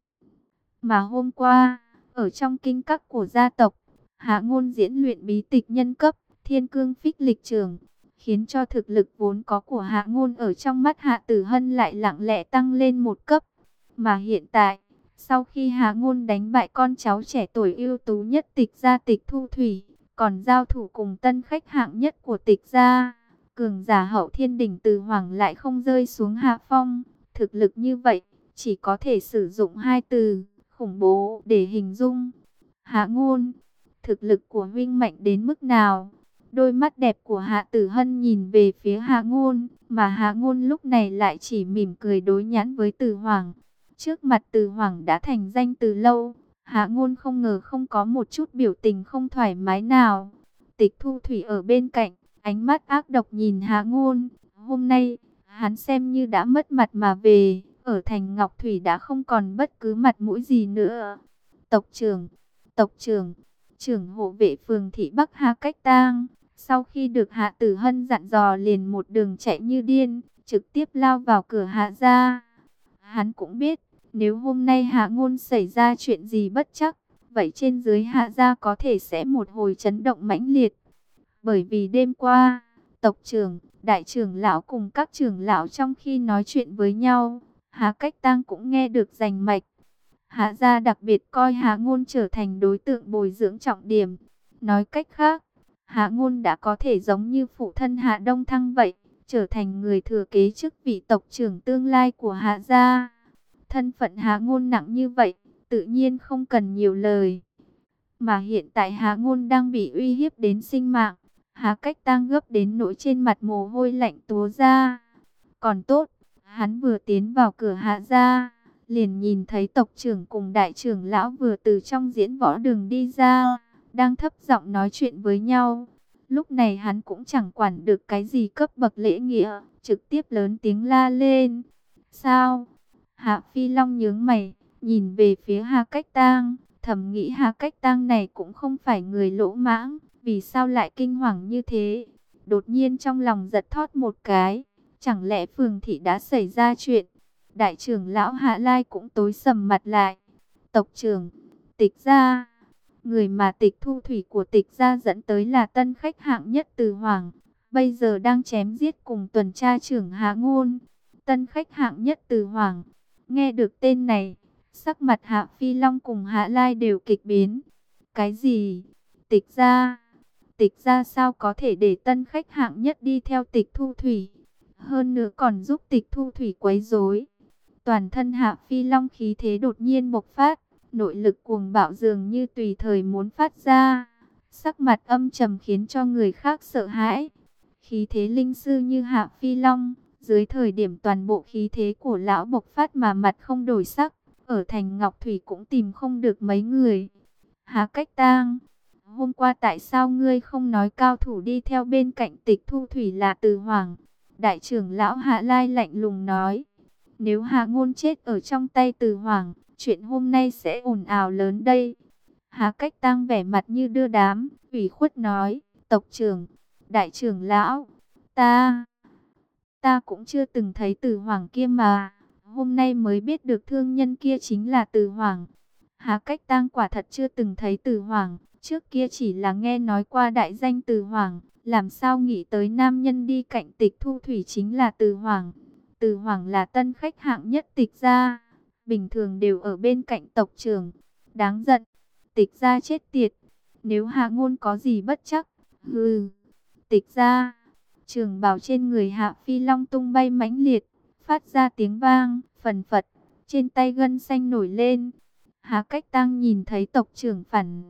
Mà hôm qua, ở trong kinh các của gia tộc, Hạ Ngôn diễn luyện bí tịch nhân cấp, Thiên Cương Phích Lịch Trường, khiến cho thực lực vốn có của Hạ Ngôn ở trong mắt Hạ Tử Hân lại lặng lẽ tăng lên một cấp. Mà hiện tại, sau khi Hạ Ngôn đánh bại con cháu trẻ tuổi ưu tú nhất Tịch gia Tịch Thu Thủy, còn giao thủ cùng tân khách hạng nhất của Tịch gia, cường giả hậu thiên đỉnh Từ Hoàng lại không rơi xuống hạ phong. Thực lực như vậy, chỉ có thể sử dụng hai từ khủng bố để hình dung. Hạ Ngôn, thực lực của huynh mạnh đến mức nào? Đôi mắt đẹp của Hạ Tử Hân nhìn về phía Hạ Ngôn, mà Hạ Ngôn lúc này lại chỉ mỉm cười đối nhãn với Từ Hoàng. Trước mặt Từ Hoàng đã thành danh từ lâu, Hạ Ngôn không ngờ không có một chút biểu tình không thoải mái nào. Tịch Thu Thủy ở bên cạnh, ánh mắt ác độc nhìn Hạ Ngôn. Hôm nay, hắn xem như đã mất mặt mà về, ở thành Ngọc Thủy đã không còn bất cứ mặt mũi gì nữa. Tộc trưởng, trưởng hộ vệ phường thị Bắc Hà Cách Tang, sau khi được Hạ Tử Hân dặn dò liền một đường chạy như điên, trực tiếp lao vào cửa Hạ gia. Hắn cũng biết, nếu hôm nay Hạ Ngôn xảy ra chuyện gì bất trắc, vậy trên dưới Hạ gia có thể sẽ một hồi chấn động mãnh liệt. Bởi vì đêm qua, tộc trưởng, đại trưởng lão cùng các trưởng lão trong khi nói chuyện với nhau, Hạ Cách Tang cũng nghe được rành mạch. Hạ gia đặc biệt coi Hạ Ngôn trở thành đối tượng bồi dưỡng trọng điểm. Nói cách khác, Hạ Ngôn đã có thể giống như phụ thân Hạ Đông Thăng vậy, trở thành người thừa kế chức vị tộc trưởng tương lai của Hạ gia. Thân phận Hạ Ngôn nặng như vậy, tự nhiên không cần nhiều lời. Mà hiện tại Hạ Ngôn đang bị uy hiếp đến sinh mạng. Hạ Cách Tang gấp đến nỗi trên mặt mồ hôi lạnh túa ra. Còn tốt, hắn vừa tiến vào cửa Hạ gia, liền nhìn thấy tộc trưởng cùng đại trưởng lão vừa từ trong diễn võ đường đi ra, đang thấp giọng nói chuyện với nhau. Lúc này hắn cũng chẳng quản được cái gì cấp bậc lễ nghĩa, trực tiếp lớn tiếng la lên. Sao? Hạ Phi Long nhướng mày, nhìn về phía Hạ Cách Tang, thầm nghĩ Hạ Cách Tang này cũng không phải người lỗ mãng, vì sao lại kinh hoàng như thế? Đột nhiên trong lòng giật thót một cái, chẳng lẽ phường thị đã xảy ra chuyện? Đại trưởng lão Hạ Lai cũng tối sầm mặt lại. Tộc trưởng, Tịch gia, người mà Tịch Thu Thủy của Tịch gia dẫn tới là tân khách hạng nhất Từ Hoàng, bây giờ đang chém giết cùng tuần tra trưởng Hạ Ngôn. Tân khách hạng nhất Từ Hoàng, nghe được tên này, sắc mặt Hạ Phi Long cùng Hạ Lai đều kịch biến. Cái gì? Tịch gia? Tịch gia sao có thể để tân khách hạng nhất đi theo Tịch Thu Thủy? Hơn nữa còn giúp Tịch Thu Thủy quấy rối. Toàn thân Hạ Phi Long khí thế đột nhiên bộc phát, nội lực cuồng bạo dường như tùy thời muốn phát ra. Sắc mặt âm trầm khiến cho người khác sợ hãi. Khí thế linh sư như Hạ Phi Long, dưới thời điểm toàn bộ khí thế của lão bộc phát mà mặt không đổi sắc, ở thành Ngọc Thủy cũng tìm không được mấy người. Hạ Cách Tang, hôm qua tại sao ngươi không nói cao thủ đi theo bên cạnh Tịch Thu Thủy là Từ Hoàng? Đại trưởng lão Hạ Lai lạnh lùng nói. Nếu Hạ Ngôn chết ở trong tay Từ Hoàng, chuyện hôm nay sẽ ồn ào lớn đây. Hạ Cách Tang vẻ mặt như đưa đám, ủy khuất nói, tộc trưởng, đại trưởng lão, ta cũng chưa từng thấy Từ Hoàng kia mà, hôm nay mới biết được thương nhân kia chính là Từ Hoàng. Hạ Cách Tang quả thật chưa từng thấy Từ Hoàng, trước kia chỉ là nghe nói qua đại danh Từ Hoàng, làm sao nghĩ tới nam nhân đi cạnh Tịch Thu Thủy chính là Từ Hoàng. Từ Hoàng là tân khách hạng nhất Tịch gia, bình thường đều ở bên cạnh tộc trưởng. Đáng giận, Tịch gia chết tiệt, nếu Hạ Ngôn có gì bất trắc, hừ, Tịch gia. Trường bào trên người Hạ Phi Long tung bay mãnh liệt, phát ra tiếng vang, phần phật, trên tay gân xanh nổi lên. Hạ Cách Tang nhìn thấy tộc trưởng phản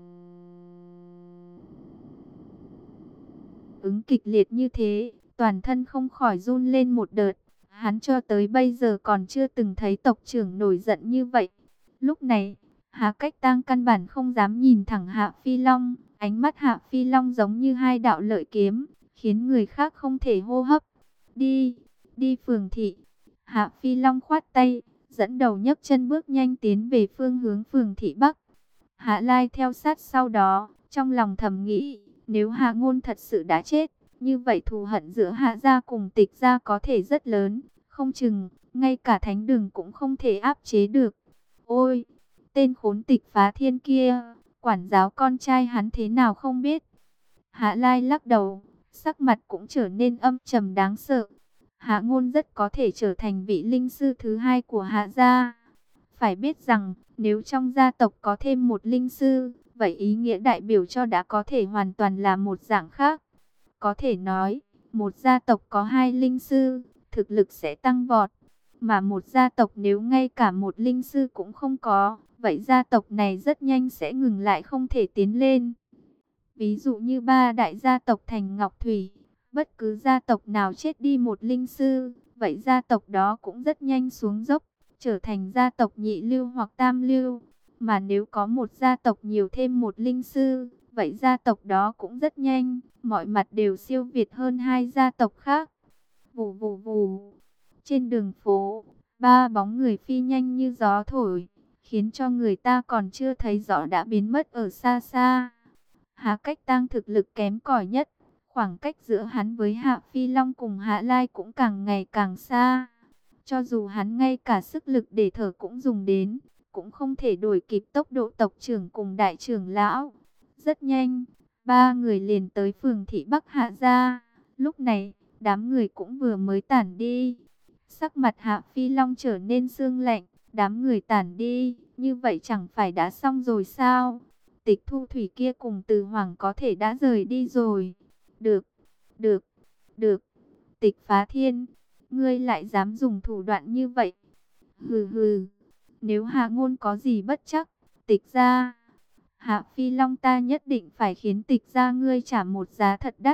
ứng kịch liệt như thế, toàn thân không khỏi run lên một đợt. Hắn cho tới bây giờ còn chưa từng thấy tộc trưởng nổi giận như vậy. Lúc này, Hạ Cách Tang căn bản không dám nhìn thẳng Hạ Phi Long. Ánh mắt Hạ Phi Long giống như hai đạo lợi kiếm, khiến người khác không thể hô hấp. Đi phường thị. Hạ Phi Long khoát tay, dẫn đầu nhấc chân bước nhanh tiến về phương hướng phường thị Bắc. Hạ Lai theo sát sau đó, trong lòng thầm nghĩ, nếu Hạ Ngôn thật sự đã chết, như vậy thù hận giữa Hạ gia cùng Tịch gia có thể rất lớn, không chừng, ngay cả thánh đường cũng không thể áp chế được. Ôi, tên khốn Tịch Phá Thiên kia, quản giáo con trai hắn thế nào không biết. Hạ Lai lắc đầu, sắc mặt cũng trở nên âm trầm đáng sợ. Hạ Ngôn rất có thể trở thành vị linh sư thứ hai của Hạ gia. Phải biết rằng, nếu trong gia tộc có thêm một linh sư, vậy ý nghĩa đại biểu cho đã có thể hoàn toàn là một dạng khác. Có thể nói, một gia tộc có hai linh sư, thực lực sẽ tăng vọt. Mà một gia tộc nếu ngay cả một linh sư cũng không có, vậy gia tộc này rất nhanh sẽ ngừng lại không thể tiến lên. Ví dụ như ba đại gia tộc thành Ngọc Thủy, bất cứ gia tộc nào chết đi một linh sư, vậy gia tộc đó cũng rất nhanh xuống dốc, trở thành gia tộc nhị lưu hoặc tam lưu. Mà nếu có một gia tộc nhiều thêm một linh sư, vậy gia tộc đó cũng rất nhanh, mọi mặt đều siêu việt hơn hai gia tộc khác. Vù vù vù, trên đường phố, ba bóng người phi nhanh như gió thổi, khiến cho người ta còn chưa thấy rõ đã biến mất ở xa xa. Hạ Cách Tang thực lực kém cỏi nhất, khoảng cách giữa hắn với Hạ Phi Long cùng Hạ Lai cũng càng ngày càng xa. Cho dù hắn ngay cả sức lực để thở cũng dùng đến, cũng không thể đuổi kịp tốc độ tộc trưởng cùng đại trưởng lão. Rất nhanh, ba người liền tới phường thị Bắc Hạ gia. Lúc này, đám người cũng vừa mới tản đi. Sắc mặt Hạ Phi Long trở nên sương lạnh, đám người tản đi, như vậy chẳng phải đã xong rồi sao? Tịch Thu Thủy kia cùng Từ Hoàng có thể đã rời đi rồi. Được, được, được. Tịch Phá Thiên, ngươi lại dám dùng thủ đoạn như vậy? Hừ hừ, nếu Hạ Ngôn có gì bất chắc, Tịch gia, Hạ Phi Long ta nhất định phải khiến Tịch gia ngươi trả một giá thật đắt.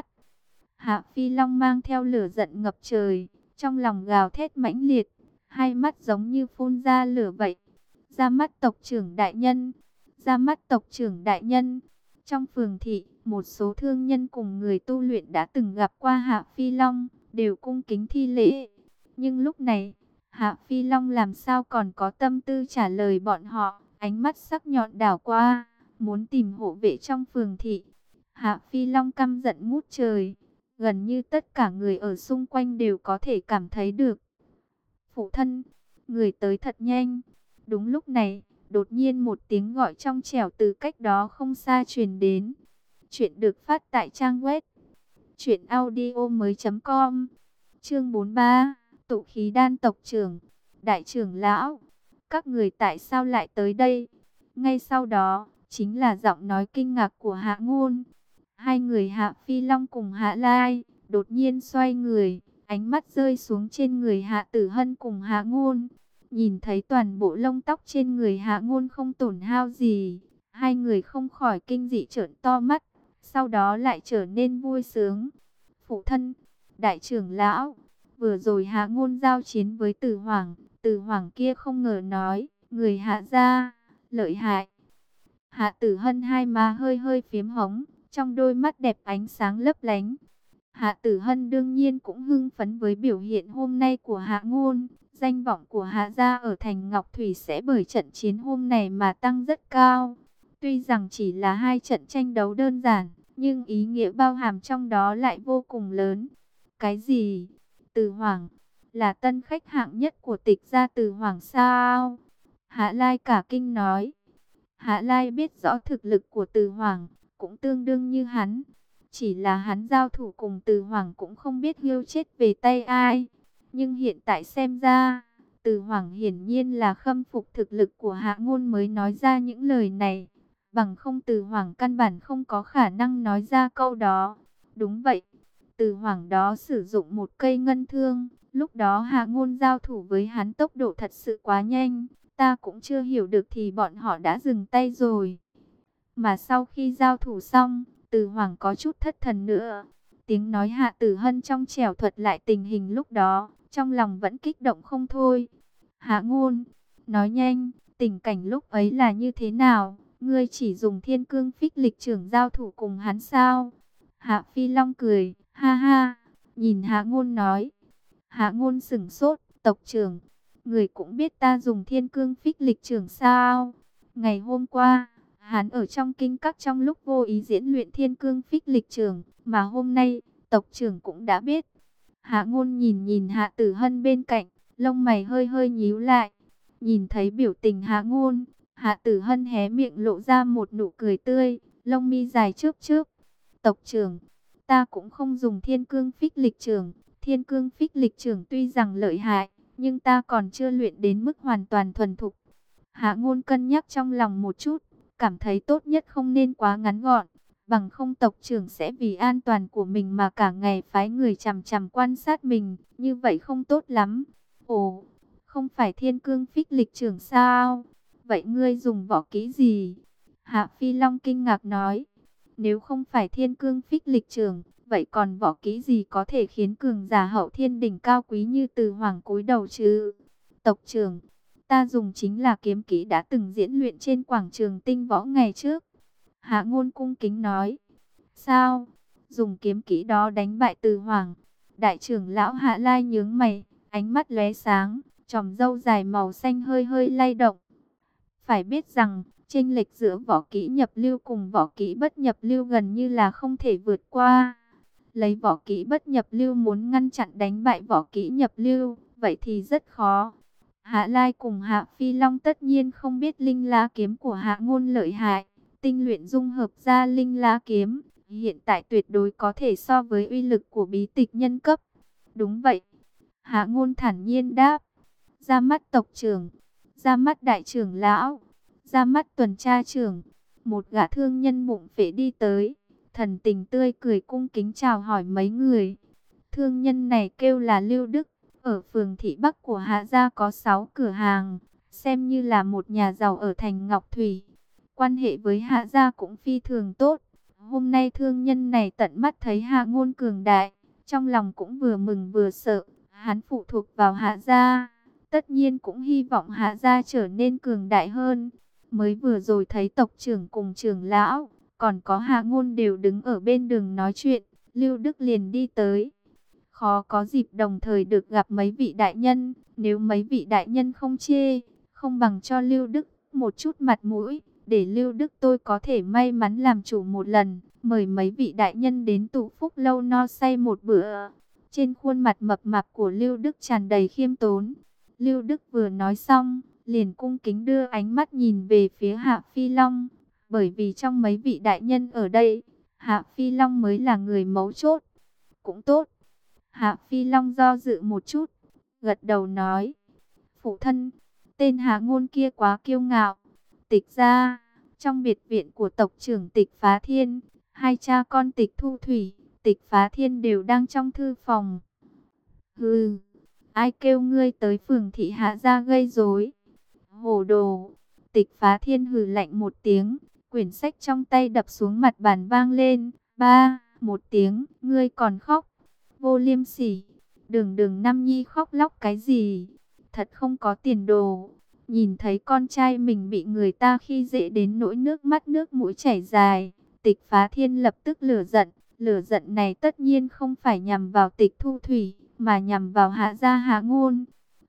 Hạ Phi Long mang theo lửa giận ngập trời, trong lòng gào thét mãnh liệt, hai mắt giống như phun ra lửa vậy. Ra mắt tộc trưởng đại nhân, ra mắt tộc trưởng đại nhân. Trong phường thị, một số thương nhân cùng người tu luyện đã từng gặp qua Hạ Phi Long, đều cung kính thi lễ. Nhưng lúc này, Hạ Phi Long làm sao còn có tâm tư trả lời bọn họ, ánh mắt sắc nhọn đảo qua, muốn tìm hộ vệ trong phường thị. Hạ Phi Long căm giận ngút trời, gần như tất cả người ở xung quanh đều có thể cảm thấy được. Phụ thân, người tới thật nhanh. Đúng lúc này, đột nhiên một tiếng gọi trong trẻo từ cách đó không xa truyền đến. Chuyện được phát tại trang web truyệnaudiomoi.com. Chương 43, tụ khí đan tộc trưởng, đại trưởng lão, các người tại sao lại tới đây? Ngay sau đó, chính là giọng nói kinh ngạc của Hạ Ngôn. Hai người Hạ Phi Long cùng Hạ Lai đột nhiên xoay người, ánh mắt rơi xuống trên người Hạ Tử Hân cùng Hạ Ngôn. Nhìn thấy toàn bộ lông tóc trên người Hạ Ngôn không tổn hao gì, hai người không khỏi kinh dị trợn to mắt, sau đó lại trở nên vui sướng. Phụ thân, đại trưởng lão, vừa rồi Hạ Ngôn giao chiến với Tử Hoàng kia không ngờ nói, người Hạ gia lợi hại. Hạ Tử Hân hai má hơi hơi phiếm hồng, trong đôi mắt đẹp ánh sáng lấp lánh. Hạ Tử Hân đương nhiên cũng hưng phấn với biểu hiện hôm nay của Hạ Ngôn. Danh vọng của Hạ gia ở thành Ngọc Thủy sẽ bởi trận chiến hôm này mà tăng rất cao. Tuy rằng chỉ là hai trận tranh đấu đơn giản, nhưng ý nghĩa bao hàm trong đó lại vô cùng lớn. Cái gì? Từ Hoàng là tân khách hạng nhất của Tịch gia Từ Hoàng sao? Hạ Lai cả kinh nói. Hạ Lai biết rõ thực lực của Từ Hoàng, cũng tương đương như hắn. Chỉ là hắn giao thủ cùng Từ Hoàng cũng không biết hiêu chết về tay ai. Nhưng hiện tại xem ra, Từ Hoàng hiển nhiên là khâm phục thực lực của Hạ Ngôn mới nói ra những lời này. Bằng không Từ Hoàng căn bản không có khả năng nói ra câu đó. Đúng vậy, Từ Hoàng đó sử dụng một cây ngân thương. Lúc đó Hạ Ngôn giao thủ với hắn tốc độ thật sự quá nhanh. Ta cũng chưa hiểu được thì bọn họ đã dừng tay rồi. Mà sau khi giao thủ xong, Từ Hoàng có chút thất thần nữa. Tiếng nói Hạ Tử Hân trong trẻo thuật lại tình hình lúc đó, trong lòng vẫn kích động không thôi. Hạ Ngôn, nói nhanh, tình cảnh lúc ấy là như thế nào? Ngươi chỉ dùng Thiên Cương Phích Lịch trưởng giao thủ cùng hắn sao? Hạ Phi Long cười, ha ha, nhìn Hạ Ngôn nói. Hạ Ngôn sửng sốt, tộc trưởng, người cũng biết ta dùng Thiên Cương Phích Lịch trưởng sao? Ngày hôm qua, hắn ở trong kinh các trong lúc vô ý diễn luyện Thiên Cương Phích Lịch trưởng, mà hôm nay, tộc trưởng cũng đã biết. Hạ Ngôn nhìn Hạ Tử Hân bên cạnh, lông mày hơi hơi nhíu lại. Nhìn thấy biểu tình Hạ Ngôn, Hạ Tử Hân hé miệng lộ ra một nụ cười tươi, lông mi dài chớp chớp. Tộc trưởng, ta cũng không dùng Thiên Cương Phích Lịch trưởng. Thiên Cương Phích Lịch trưởng tuy rằng lợi hại, nhưng ta còn chưa luyện đến mức hoàn toàn thuần thục. Hạ Ngôn cân nhắc trong lòng một chút, cảm thấy tốt nhất không nên quá ngắn gọn, bằng không tộc trưởng sẽ vì an toàn của mình mà cả ngày phái người chằm chằm quan sát mình, như vậy không tốt lắm. Ồ, không phải Thiên Cương Phích Lịch trưởng sao? Vậy ngươi dùng võ kỹ gì? Hạ Phi Long kinh ngạc nói. Nếu không phải thiên cương phích lịch trưởng, vậy còn võ kỹ gì có thể khiến cường giả hậu thiên đỉnh cao quý như Từ Hoàng cúi đầu chứ? Tộc trưởng, ta dùng chính là kiếm kỹ đã từng diễn luyện trên quảng trường tinh võ ngày trước. Hạ Ngôn cung kính nói. Sao? Dùng kiếm kỹ đó đánh bại Từ Hoàng? Đại trưởng lão Hạ Lai nhướng mày, ánh mắt lóe sáng, chòm râu dài màu xanh hơi hơi lay động. Phải biết rằng, chênh lệch giữa võ kỹ nhập lưu cùng võ kỹ bất nhập lưu gần như là không thể vượt qua. Lấy võ kỹ bất nhập lưu muốn ngăn chặn đánh bại võ kỹ nhập lưu, vậy thì rất khó. Hạ Lai cùng Hạ Phi Long tất nhiên không biết Linh Lá kiếm của Hạ Ngôn lợi hại, tinh luyện dung hợp ra Linh Lá kiếm, hiện tại tuyệt đối có thể so với uy lực của bí tịch nhân cấp. Đúng vậy. Hạ Ngôn thản nhiên đáp. Ra mắt tộc trưởng, ra mắt đại trưởng lão, ra mắt tuần tra trưởng. Một gã thương nhân bụng phệ đi tới, thần tình tươi cười cung kính chào hỏi mấy người. Thương nhân này kêu là Lưu Đức, ở phường Thị Bắc của Hạ gia có 6 cửa hàng, xem như là một nhà giàu ở thành Ngọc Thủy. Quan hệ với Hạ gia cũng phi thường tốt. Hôm nay thương nhân này tận mắt thấy Hạ Ngôn cường đại, trong lòng cũng vừa mừng vừa sợ. Hắn phụ thuộc vào Hạ gia, tất nhiên cũng hy vọng Hạ gia trở nên cường đại hơn. Mới vừa rồi thấy tộc trưởng cùng trưởng lão, còn có Hạ Ngôn đều đứng ở bên đường nói chuyện, Lưu Đức liền đi tới. Khó có dịp đồng thời được gặp mấy vị đại nhân, nếu mấy vị đại nhân không chê, không bằng cho Lưu Đức một chút mặt mũi, để Lưu Đức tôi có thể may mắn làm chủ một lần, mời mấy vị đại nhân đến tụ phúc lâu no say một bữa. Trên khuôn mặt mập mạp của Lưu Đức tràn đầy khiêm tốn. Lưu Đức vừa nói xong, liền cung kính đưa ánh mắt nhìn về phía Hạ Phi Long, bởi vì trong mấy vị đại nhân ở đây, Hạ Phi Long mới là người mấu chốt. Cũng tốt. Hạ Phi Long do dự một chút, gật đầu nói. Phụ thân, tên Hạ Ngôn kia quá kiêu ngạo. Tịch ra, trong biệt viện của tộc trưởng Tịch Phá Thiên, hai cha con Tịch Thu Thủy, Tịch Phá Thiên đều đang trong thư phòng. Hừ, ai kêu ngươi tới phường thị Hạ gia gây rối? Hồ đồ. Tịch Phá Thiên hừ lạnh một tiếng, quyển sách trong tay đập xuống mặt bàn vang lên. Ba, một tiếng, ngươi còn khóc. Vô liêm sỉ. Đường đường Nam Nhi khóc lóc cái gì? Thật không có tiền đồ. Nhìn thấy con trai mình bị người ta khi dễ đến nỗi nước mắt nước mũi chảy dài, Tịch Phá Thiên lập tức lửa giận. Lửa giận này tất nhiên không phải nhằm vào Tịch Thu Thủy, mà nhằm vào Hạ gia Hạ Ngôn.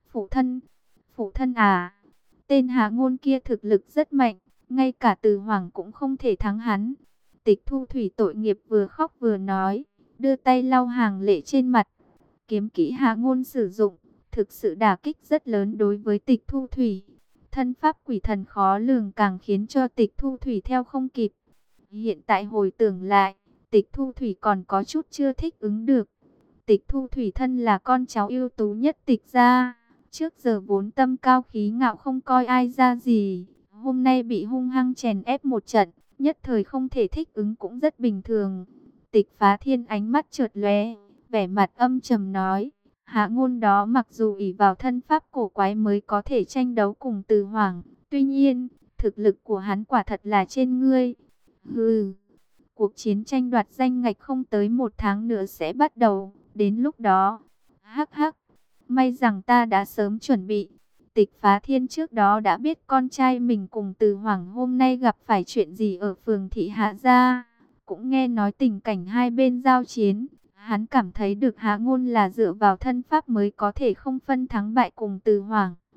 Phụ thân à, tên Hạ Ngôn kia thực lực rất mạnh, ngay cả Từ Hoàng cũng không thể thắng hắn. Tịch Thu Thủy tội nghiệp vừa khóc vừa nói, đưa tay lau hàng lệ trên mặt. Kiếm kỹ Hạ Ngôn sử dụng, thực sự đả kích rất lớn đối với Tịch Thu Thủy. Thân pháp quỷ thần khó lường càng khiến cho Tịch Thu Thủy theo không kịp. Hiện tại hồi tưởng lại, Tịch Thu Thủy còn có chút chưa thích ứng được. Tịch Thu Thủy thân là con cháu ưu tú nhất Tịch gia, trước giờ vốn tâm cao khí ngạo không coi ai ra gì. Hôm nay bị hung hăng chèn ép một trận, nhất thời không thể thích ứng cũng rất bình thường. Tịch Phá Thiên ánh mắt chợt lóe, vẻ mặt âm trầm nói. Hạ Ngôn đó mặc dù ỷ vào thân pháp cổ quái mới có thể tranh đấu cùng Từ Hoàng, tuy nhiên, thực lực của hắn quả thật là trên ngươi. Hừ, cuộc chiến tranh đoạt danh ngạch không tới 1 tháng nữa sẽ bắt đầu, đến lúc đó, hắc hắc, may rằng ta đã sớm chuẩn bị. Tịch Phá Thiên trước đó đã biết con trai mình cùng Từ Hoàng hôm nay gặp phải chuyện gì ở phường thị Hạ gia, cũng nghe nói tình cảnh hai bên giao chiến. Hắn cảm thấy được Hạ Ngôn là dựa vào thân pháp mới có thể không phân thắng bại cùng Từ Hoàng.